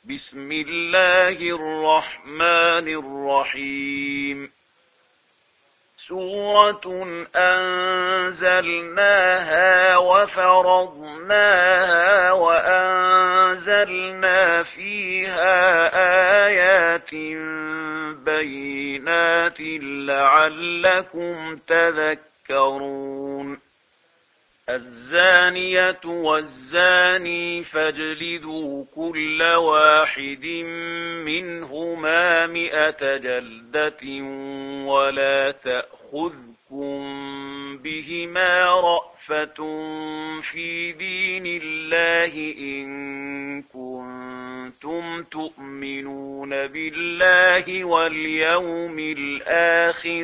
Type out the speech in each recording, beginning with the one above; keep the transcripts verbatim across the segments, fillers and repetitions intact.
بسم الله الرحمن الرحيم. سورة أنزلناها وفرضناها وأنزلنا فيها آيات بينات لعلكم تذكرون. الزانية والزاني فاجلدوا كل واحد منهما مئة جلدة ولا تأخذكم بهما رأفة في دين الله إن كنتم تؤمنون بالله واليوم الآخر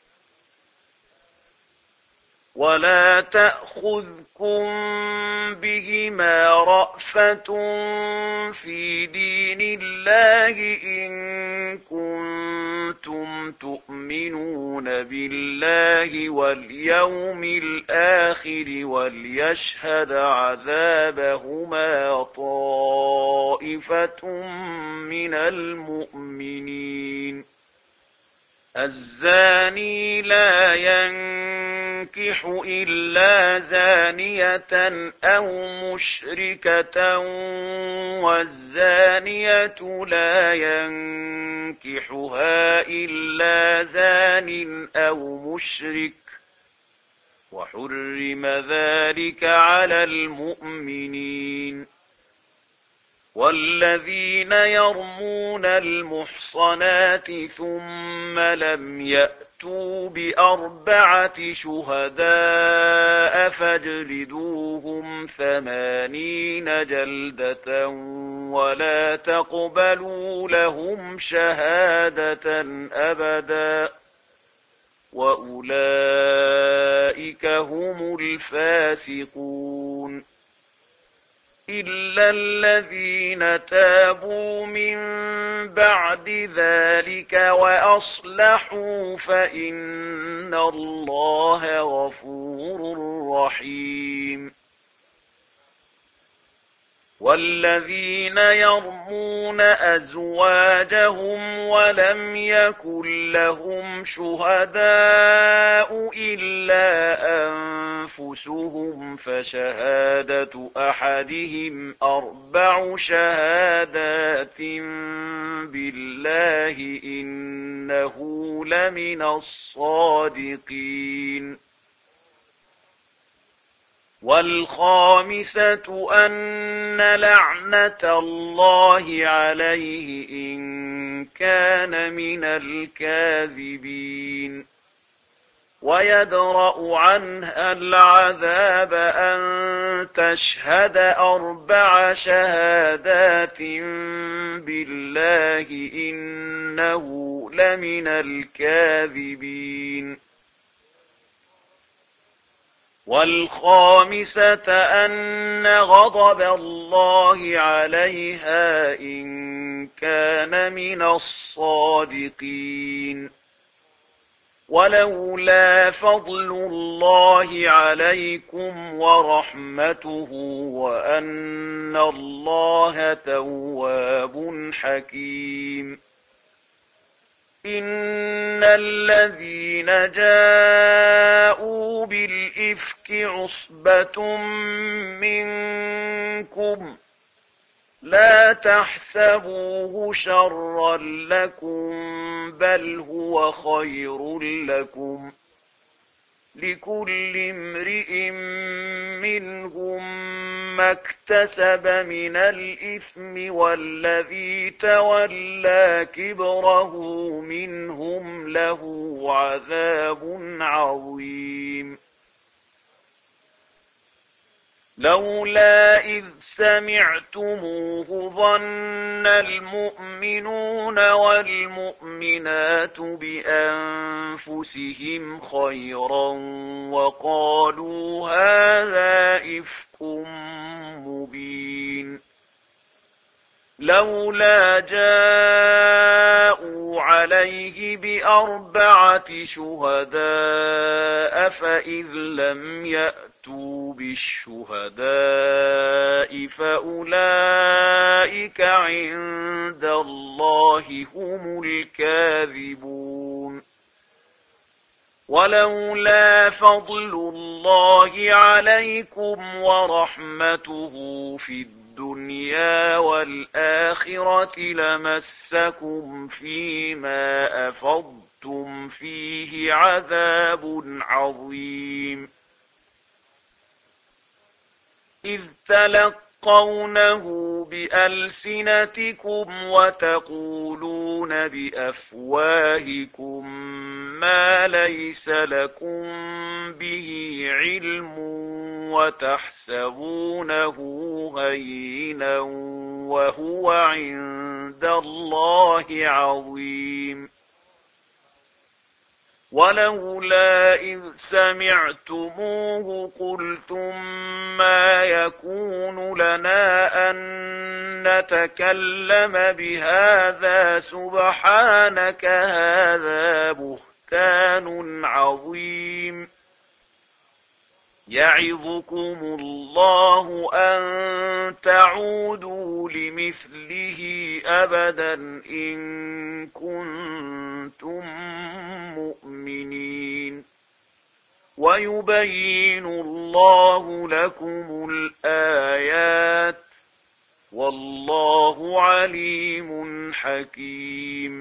ولا تأخذكم بهما رأفة في دين الله إن كنتم تؤمنون بالله واليوم الآخر وليشهد عذابهما طائفة من المؤمنين. الزاني لا ينكح إلا زانية أو مشركة والزانية لا ينكحها إلا زان أو مشرك وحرم ذلك على المؤمنين. والذين يرمون المحصنات ثم لم يأتوا بأربعة شهداء فاجلدوهم ثمانين جلدة ولا تقبلوا لهم شهادة أبدا وأولئك هم الفاسقون. إلا الذين تابوا من بعد ذلك وأصلحوا فإن الله غفور رحيم. والذين يرمون أزواجهم ولم يكن لهم شهداء إلا أنفسهم فشهادة أحدهم أربع شهادات بالله إنه لمن الصادقين. والخامسة أن لعنة الله عليه إن كان من الكاذبين. ويدرأ عنها العذاب أن تشهد أربع شهادات بالله إنه لمن الكاذبين. والخامسة أن غضب الله عليها إن كان من الصادقين. ولولا فضل الله عليكم ورحمته وأن الله تواب حكيم. إن الذين جاءوا بالإفك عصبة منكم لا تحسبوه شرا لكم بل هو خير لكم لكل امرئ منهم ما اكتسب من الإثم والذي تولى كبره منهم له عذاب عظيم. لولا إذ سمعتموه ظن المؤمنون والمؤمنات بأنفسهم خيرا وقالوا هذا إفك مبين. لولا جاءوا عليه بأربعة شهداء فإذ لم يأتوا فأتوا بالشهداء فأولئك عند الله هم الكاذبون ولولا فضل الله عليكم ورحمته في الدنيا والآخرة لمسكم فيما أفضتم فيه عذاب عظيم إذ تلقونه بألسنتكم وتقولون بأفواهكم ما ليس لكم به علم وتحسبونه هينا وهو عند الله عظيم ولولا إذ سمعتموه قلتم ما يكون لنا أن نتكلم بهذا سبحانك هذا بهتان عظيم يعظكم الله أن تعودوا لمثله أبدا إن كنتم مؤمنين ويبين الله لكم الآيات والله عليم حكيم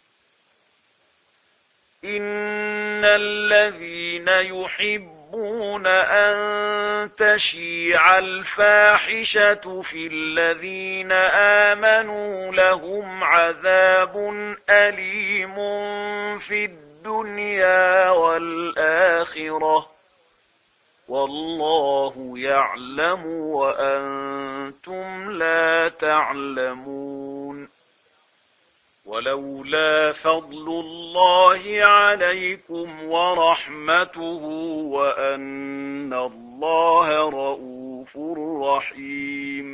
إن الذين يحبون أن تشيع الفاحشة في الذين آمنوا لهم عذاب أليم في الدنيا والآخرة والله يعلم وأنتم لا تعلمون ولولا فضل الله عليكم ورحمته وأن الله رؤوف رحيم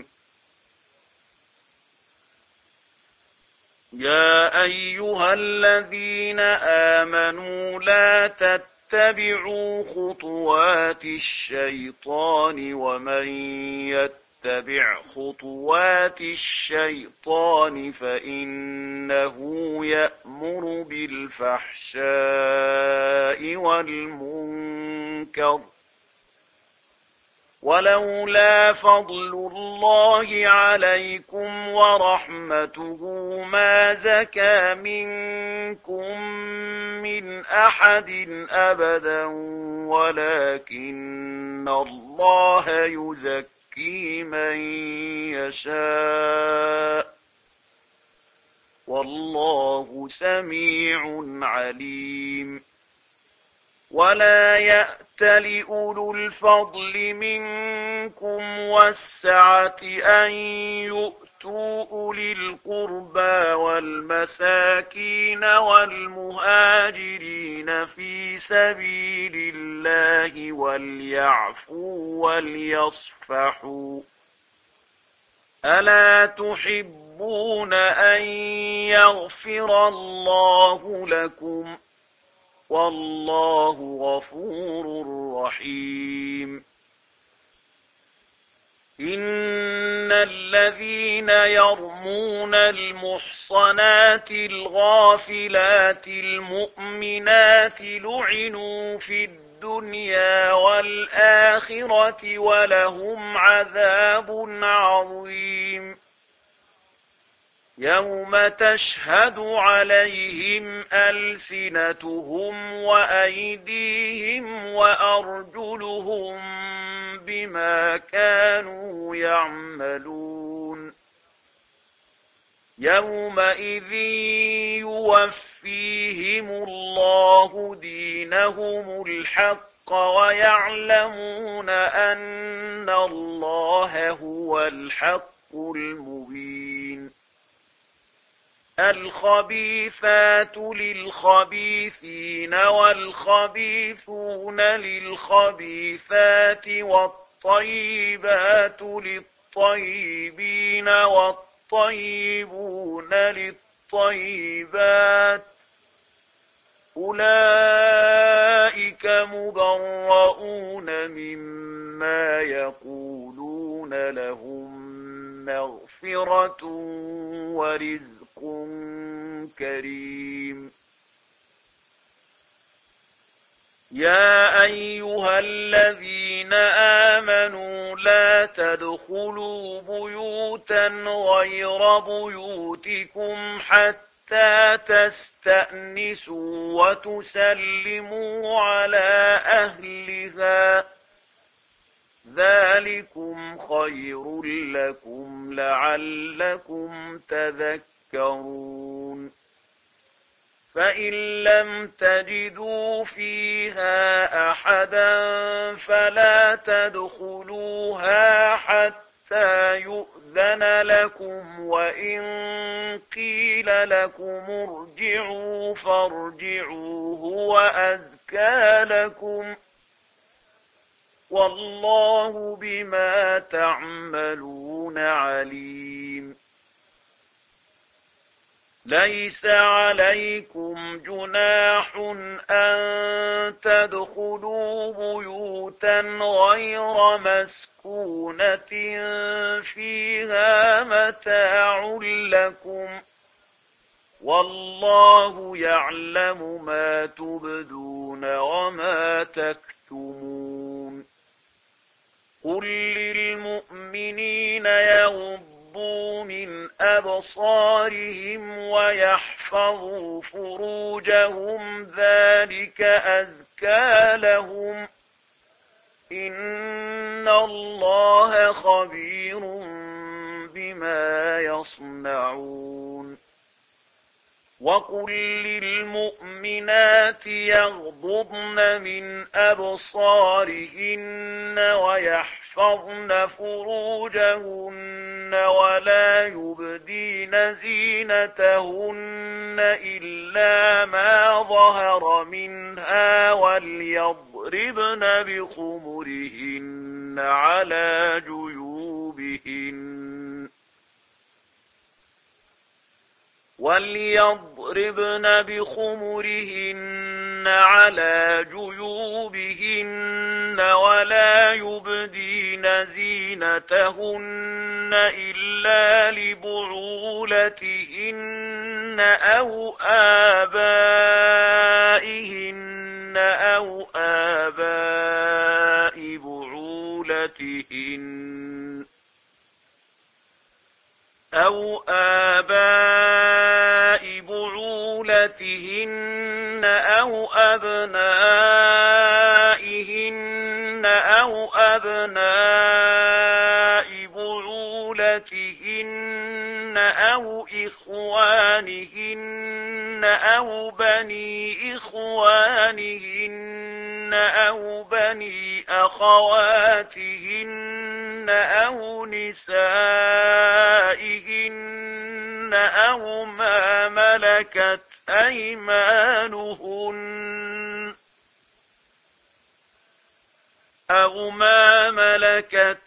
يا أيها الذين آمنوا لا تتبعوا خطوات الشيطان ومن يتبع اتبع خطوات الشيطان فإنه يأمر بالفحشاء والمنكر ولولا فضل الله عليكم ورحمته ما زكى منكم من أحد أبدا ولكن الله يزكي من يشاء والله سميع عليم ولا يأت لأولو الفضل منكم والسعة أن يؤتوا أولي القربى والمساكين والمهاجرين في سبيل الله وليعفوا وليصفحوا ألا تحبون أن يغفر الله لكم والله غفور رحيم إن الذين يرمون المحصنات الغافلات المؤمنات لعنوا في الدنيا والآخرة ولهم عذاب عظيم يوم تشهد عليهم ألسنتهم وأيديهم وأرجلهم بما كانوا يعملون يومئذ يوفيهم الله دينهم الحق ويعلمون أن الله هو الحق المبين الخبيثات للخبيثين والخبيثون للخبيثات والطيبات للطيبين والطيبون للطيبات أولئك مبرؤون مما يقولون لهم مغفرة ورزق كريم. يا أيها الذين آمنوا لا تدخلوا بيوتا غير بيوتكم حتى تستأنسوا وتسلموا على أهلها، ذلكم خير لكم لعلكم تذكرون. فإن لم تجدوا فيها أحدا فلا تدخلوها حتى يؤذن لكم، وإن قيل لكم ارجعوا فارجعوا هو أزكى لكم، والله بما تعملون عليم. ليس عليكم جناح أن تدخلوا بيوتا غير مسكونة فيها متاع لكم، والله يعلم ما تبدون وما تكتمون. قل للمؤمنين يغضوا من أبصارهم ويحفظوا فروجهم ذلك أزكى لهم، إن الله خبير بما يصنعون. وقل للمؤمنات يغضضن من أبصارهن ويحفظن فروجهن ولا يبدين زينتهن إلا ما ظهر منها، وليضربن بخمرهن على جيوبهن وليضربن بخمرهن على جيوبهن ولا يبدين زينتهن إلا لبعولتهن أو آبائهن أو آباء بعولتهن أو آباء بعولتهن أو أبنائهن أو أبناء بعولتهن أو إخوانهن أو بني إخوانهن أو بني أخواتهن أو نسائهن أو ما ملكت أيمانهن أو ما ملكت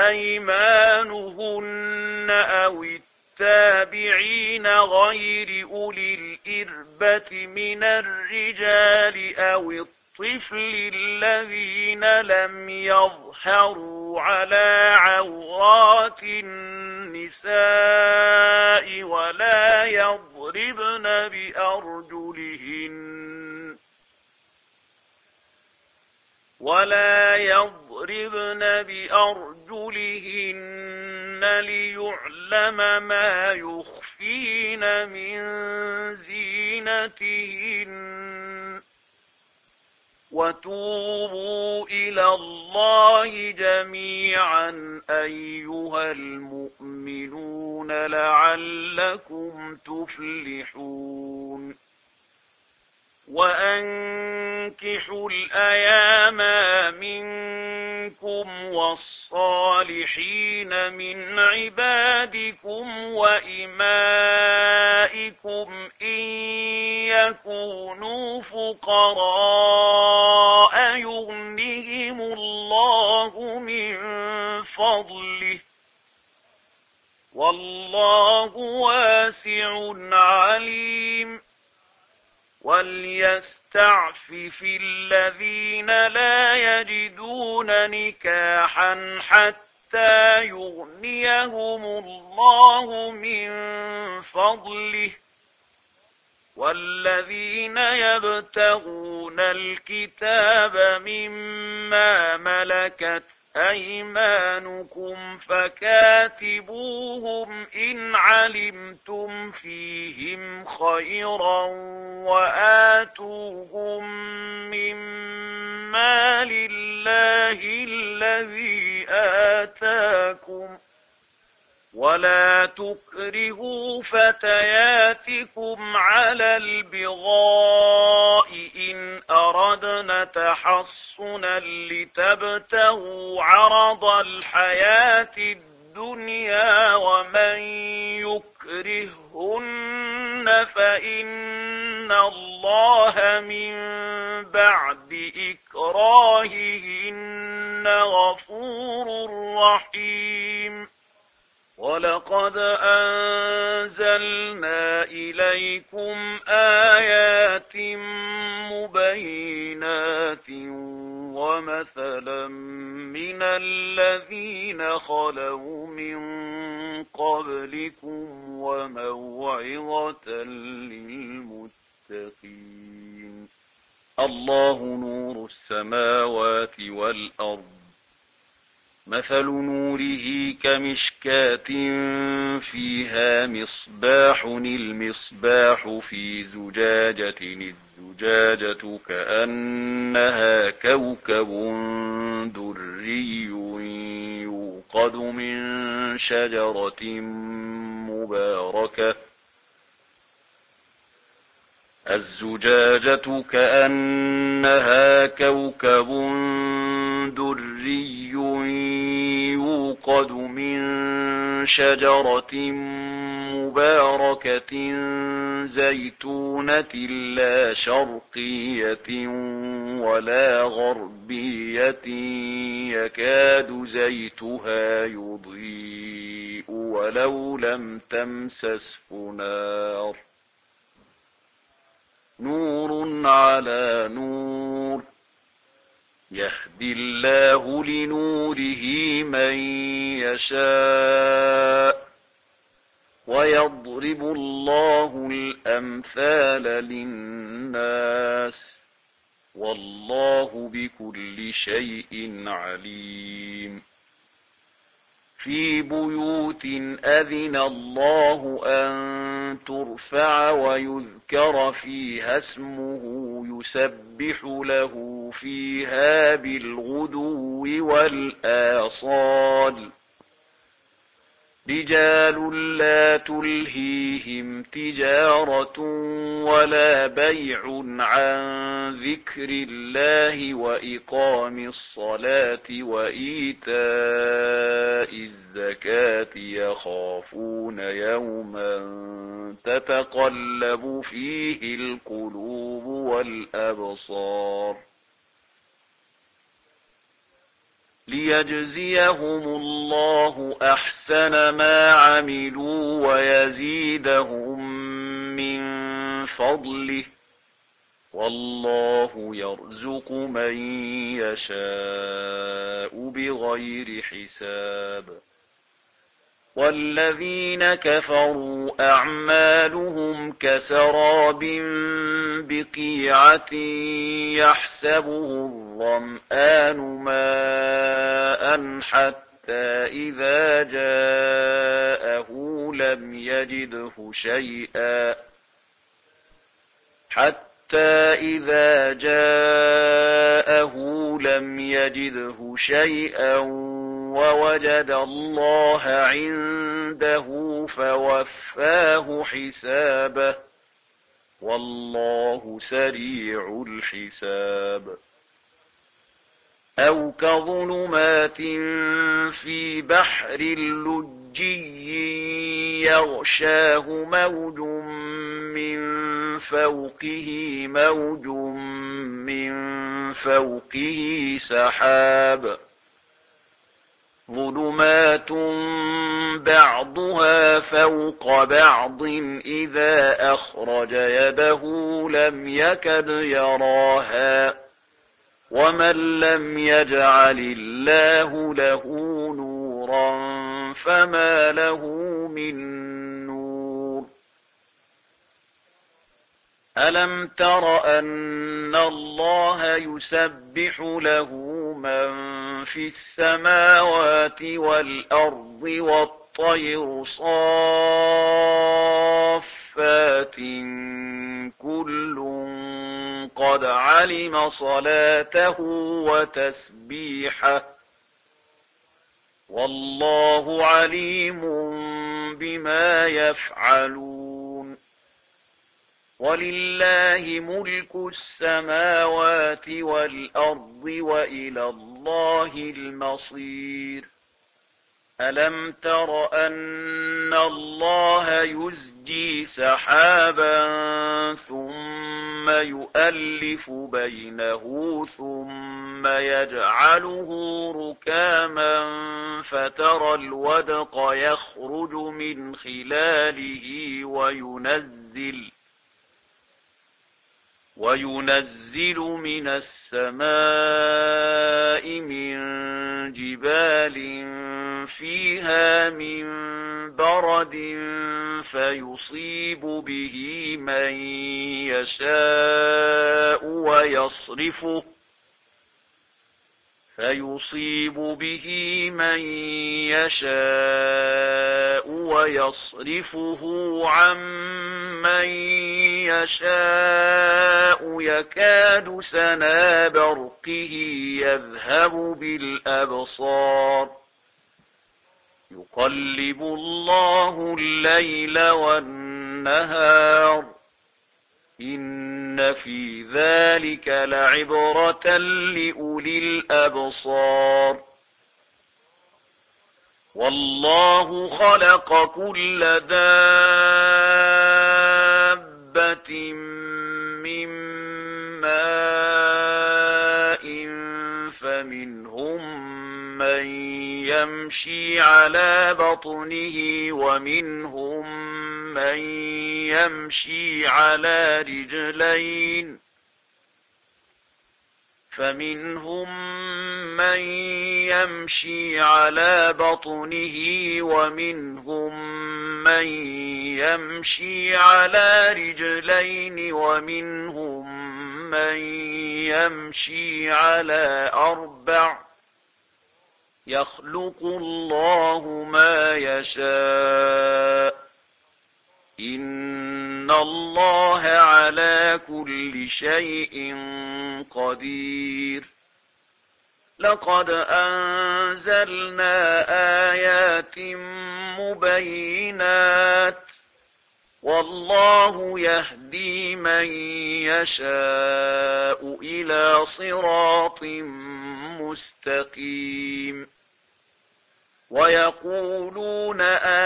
أيمانهن أو التابعين غير أولي الإربة من الرجال أو الطفل الذين لم يظهروا على عورات النساء ولا يضربن بأرجلهن ولا يضربن بأرجلهن ليعلم ما يخفين من زينتهن. وتوبوا إلى الله جميعا أيها المؤمنون لعلكم تفلحون. وأنكحوا الأيام منكم والصالحين من عبادكم وإمائكم إن يكونوا فقراء يغنهم الله من فضله والله واسع عليم. وليستعفف الذين لا يجدون نكاحا حتى يغنيهم الله من فضله والذين يبتغون الكتاب مما ملكت أيمانكم فكاتبوهم إن علمتم فيهم خيرا وآتوهم مما لله الذي آتاكم ولا تكرهوا فتياتكم على البغاء إن أردنا تحصنا لتبتغوا عرض الحياة الدنيا ومن يكرهن فإن الله من بعد إكراههن غفور رحيم. ولقد أنزلنا إليكم آيات مبينات ومثلا من الذين خلوا من قبلكم وموعظة للمتقين. الله نور السماوات والأرض مثل نوره كمشكاة فيها مصباح المصباح في زجاجة الزجاجة كأنها كوكب دري يوقد من شجرة مباركة الزجاجة كأنها كوكب دري يوقد من شجرة مباركة زيتونة لا شرقية ولا غربية يكاد زيتها يضيء ولو لم تمسسه نار نور على نور يهدي الله لنوره من يشاء ويضرب الله الأمثال للناس والله بكل شيء عليم. في بيوت أذن الله أن ترفع ويذكر فيها اسمه يسبح له فيها بالغدو والآصال رجال لا تلهيهم تجارة ولا بيع عن ذكر الله وإقام الصلاة وإيتاء الزكاة يخافون يوما تتقلب فيه القلوب والأبصار ليجزيهم الله أحسن ما عملوا ويزيدهم من فضله والله يرزق من يشاء بغير حساب. والذين كفروا أعمالهم كسراب بقيعة يحسبه الظمآن ماء حتى إذا جاءه لم يجده شيئا حتى إذا جاءه لم يجده شيئا ووجد الله عنده فوفاه حسابه والله سريع الحساب. أو كظلمات في بحر لجي يغشاه موج من فوقه موج من فوقه سحاب ظلمات بعضها فوق بعض إذا أخرج يده لم يكد يراها ومن لم يجعل الله له نورا فما له من نور ألم تر أن الله يسبح له من في السماوات والأرض والطير صافات كل قد علم صلاته وتسبيحه والله عليم بما يفعلون ولله ملك السماوات والأرض وإلى الله المصير ألم تر أن الله يزجي سحابا ثم يؤلف بينه ثم يجعله ركاما فترى الودق يخرج من خلاله وينزل وينزل من السماء من جبال فيها من برد فيصيب به من يشاء ويصرفه فيصيب به من يشاء ويصرفه عن من يشاء يكاد سنا برقه يذهب بالأبصار يقلب الله الليل والنهار إن في ذلك لعبرة لأولي الأبصار والله خلق كل دابة من ماء فمنهم من يمشي على بطنه ومنهم من يمشي على رجلين فمنهم من يمشي على بطنه ومنهم من يمشي على رجلين ومنهم من يمشي على أربع يخلق الله ما يشاء إن الله على كل شيء قدير لقد أنزلنا آيات مبينات والله يهدي من يشاء إلى صراط مستقيم ويقولون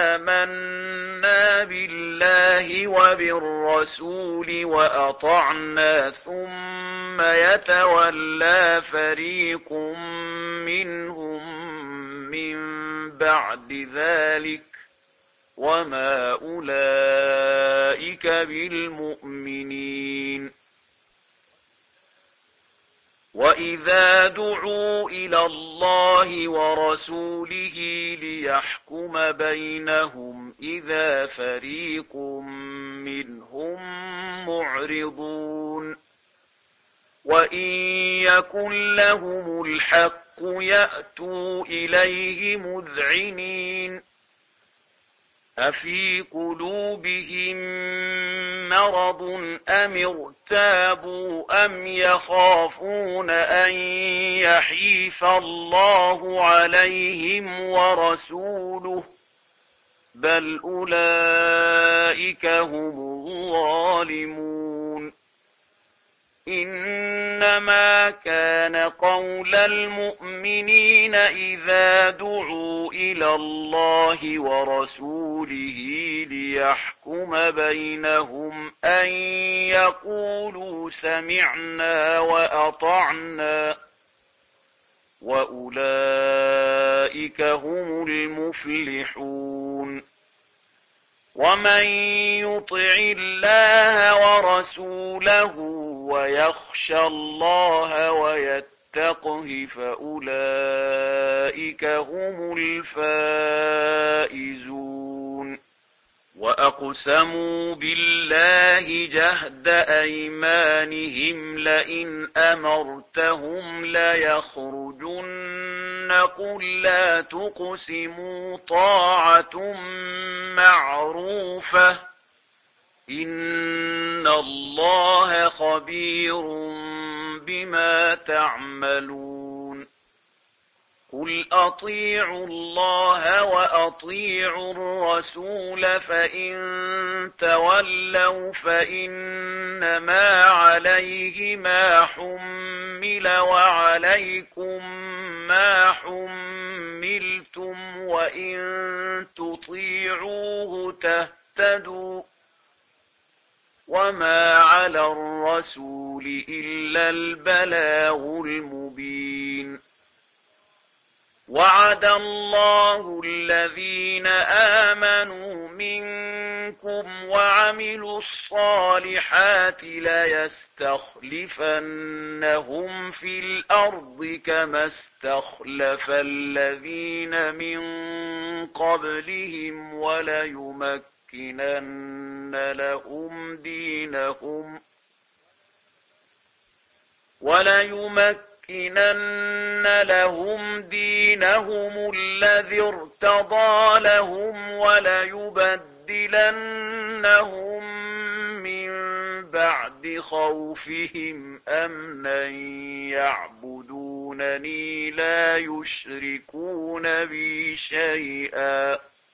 آمنا بالله وبالرسول وأطعنا ثم يتولى فريق منهم من بعد ذلك وما أولئك بالمؤمنين وإذا دعوا إلى الله ورسوله ليحكم بينهم إذا فريق منهم معرضون وإن يكن لهم الحق يأتوا إليه مذعنين أفي قلوبهم مرض أم ارتابوا أم يخافون أن يحيف الله عليهم ورسوله بل أولئك هم الظالمون إنما كان قول المؤمنين إذا دعوا إلى الله ورسوله ليحكم بينهم أن يقولوا سمعنا وأطعنا وأولئك هم المفلحون. ومن يطع الله ورسوله ويخشى الله ويتقه فأولئك هم الفائزون. وأقسموا بالله جهد أيمانهم لئن أمرتهم ليخرجن قل لا تقسموا طاعة معروفة إن الله خبير بما تعملون. قل أطيعوا الله وأطيعوا الرسول فإن تولوا فإنما عليه ما حمل وعليكم ما حملتم وإن تطيعوه تهتدوا وما على الرسول إلا البلاغ المبين. وعد الله الذين آمنوا منكم وعملوا الصالحات ليستخلفنهم في الأرض كما استخلف الذين من قبلهم وليمكنن لهم دينهم وليمكنن إنن لهم دينهم الذي ارتضى لهم وليبدلنهم من بعد خوفهم أمنا يعبدونني لا يشركون بي شيئا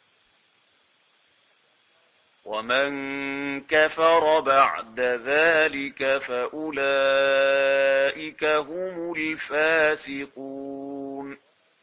ومن كفر بعد ذلك فأولئك هم الفاسقون.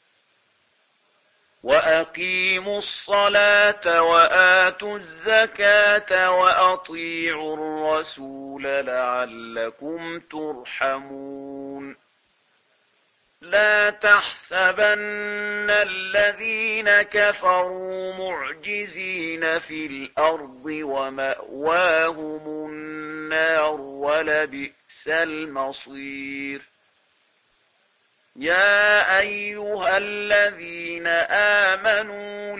وأقيموا الصلاة وآتوا الزكاة وأطيعوا الرسول لعلكم ترحمون. لا تحسبن الذين كفروا معجزين في الأرض ومأواهم النار ولبئس المصير. يا أيها الذين آمنوا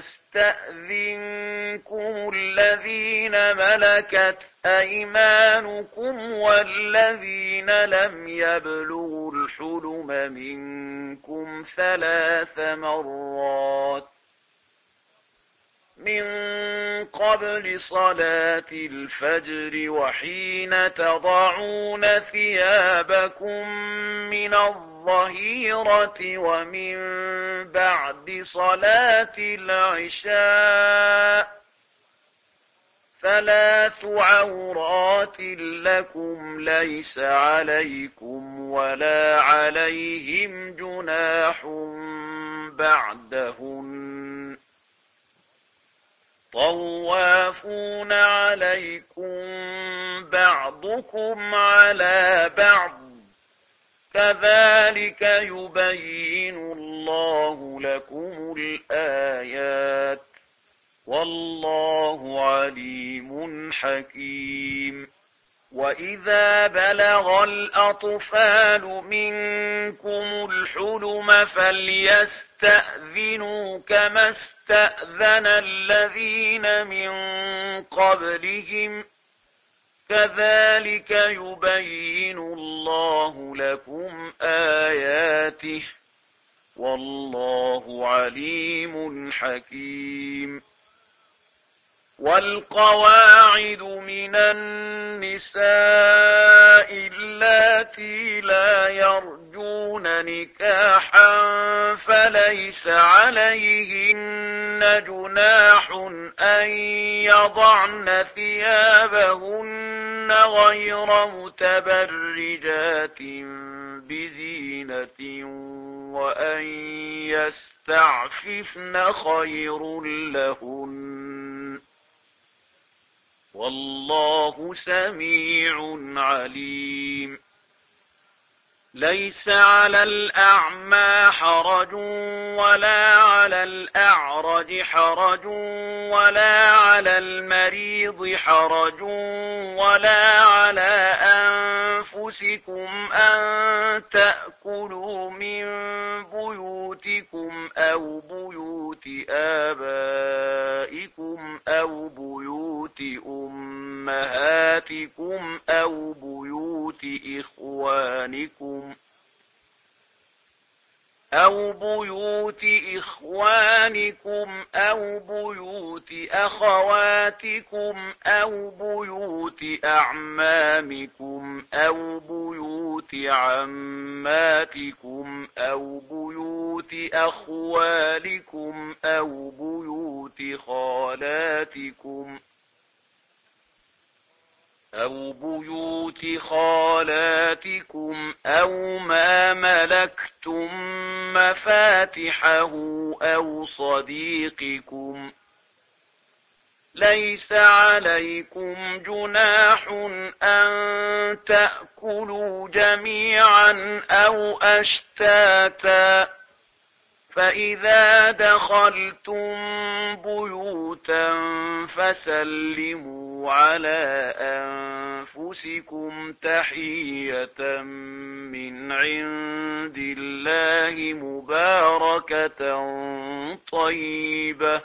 ليستأذنكم الذين ملكت أيمانكم والذين لم يبلغوا الحلم منكم ثلاث مرات من قبل صلاة الفجر وحين تضعون ثيابكم من الظهيرة ومن بعد صلاة العشاء ثلاث عورات لكم ليس عليكم ولا عليهم جناح بعدهن طوافون عليكم بعضكم على بعض كذلك يبين الله لكم الآيات والله عليم حكيم. وإذا بلغ الأطفال منكم الحلم فليستأذنوا كما استأذن الذين من قبلهم كذلك يبين الله لكم آياته والله عليم حكيم. والقواعد من النساء اللاتي لا يرجون نكاحا فليس عليهن جناح أن يضعن ثيابهن غير متبرجات بزينة وأن يستعففن خير لهن والله سميع عليم. ليس على الأعمى حرج ولا على الأعرج حرج ولا على المريض حرج ولا على أنفسكم أن تأكلوا من بيوتكم أو بيوت آبائكم أو بيوت أمهاتكم أو بيوت إخوانكم أو بيوت إخوانكم أو بيوت أخواتكم أو بيوت أعمامكم أو بيوت عماتكم أو بيوت أخوالكم أو بيوت خالاتكم أو بيوت خالاتكم أو ما ملكتم مفاتحه أو صديقكم. ليس عليكم جناح أن تأكلوا جميعا أو أشتاتا، فإذا دخلتم بيوتا فسلموا على أنفسكم تحية من عند الله مباركة طيبة،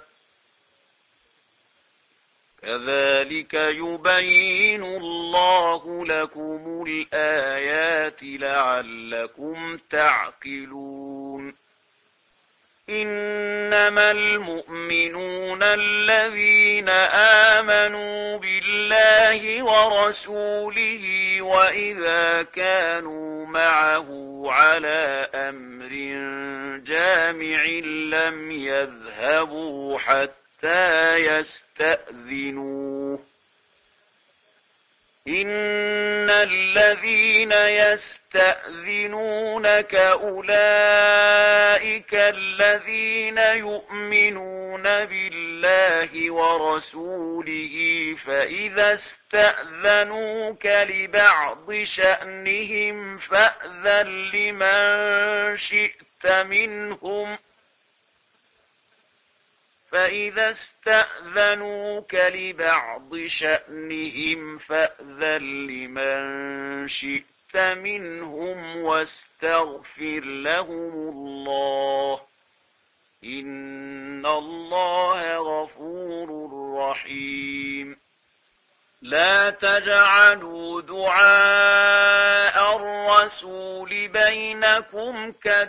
كذلك يبين الله لكم الآيات لعلكم تعقلون. إنما المؤمنون الذين آمنوا بالله ورسوله وإذا كانوا معه على أمر جامع لم يذهبوا حتى يستأذنوه. إن الذين يستأذنونك أولئك الذين يؤمنون بالله ورسوله، فإذا استأذنوك لبعض شأنهم فأذن لمن شئت منهم فإذا استأذنوك لبعض شأنهم فأذن لمن شئت منهم واستغفر لهم الله، إن الله غفور رحيم. لا تجعلوا دعاء الرسول بينكم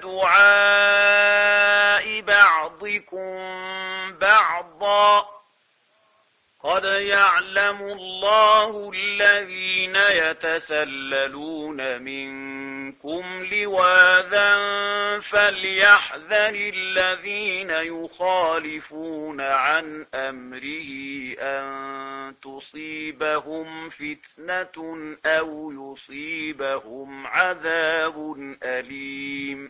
كدعاء بعضكم بعضا، قد يعلم الله الذين يتسللون منكم لواذا فليحذر الذين يخالفون عن أمره أن تصيبهم فتنة أو يصيبهم عذاب أليم.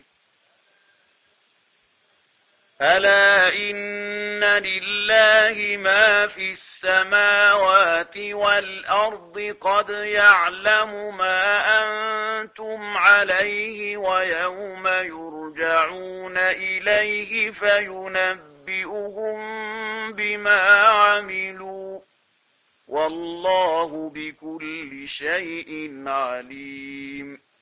ألا إن لله ما في السماوات والأرض، قد يعلم ما أنتم عليه ويوم يرجعون إليه فينبئهم بما عملوا، والله بكل شيء عليم.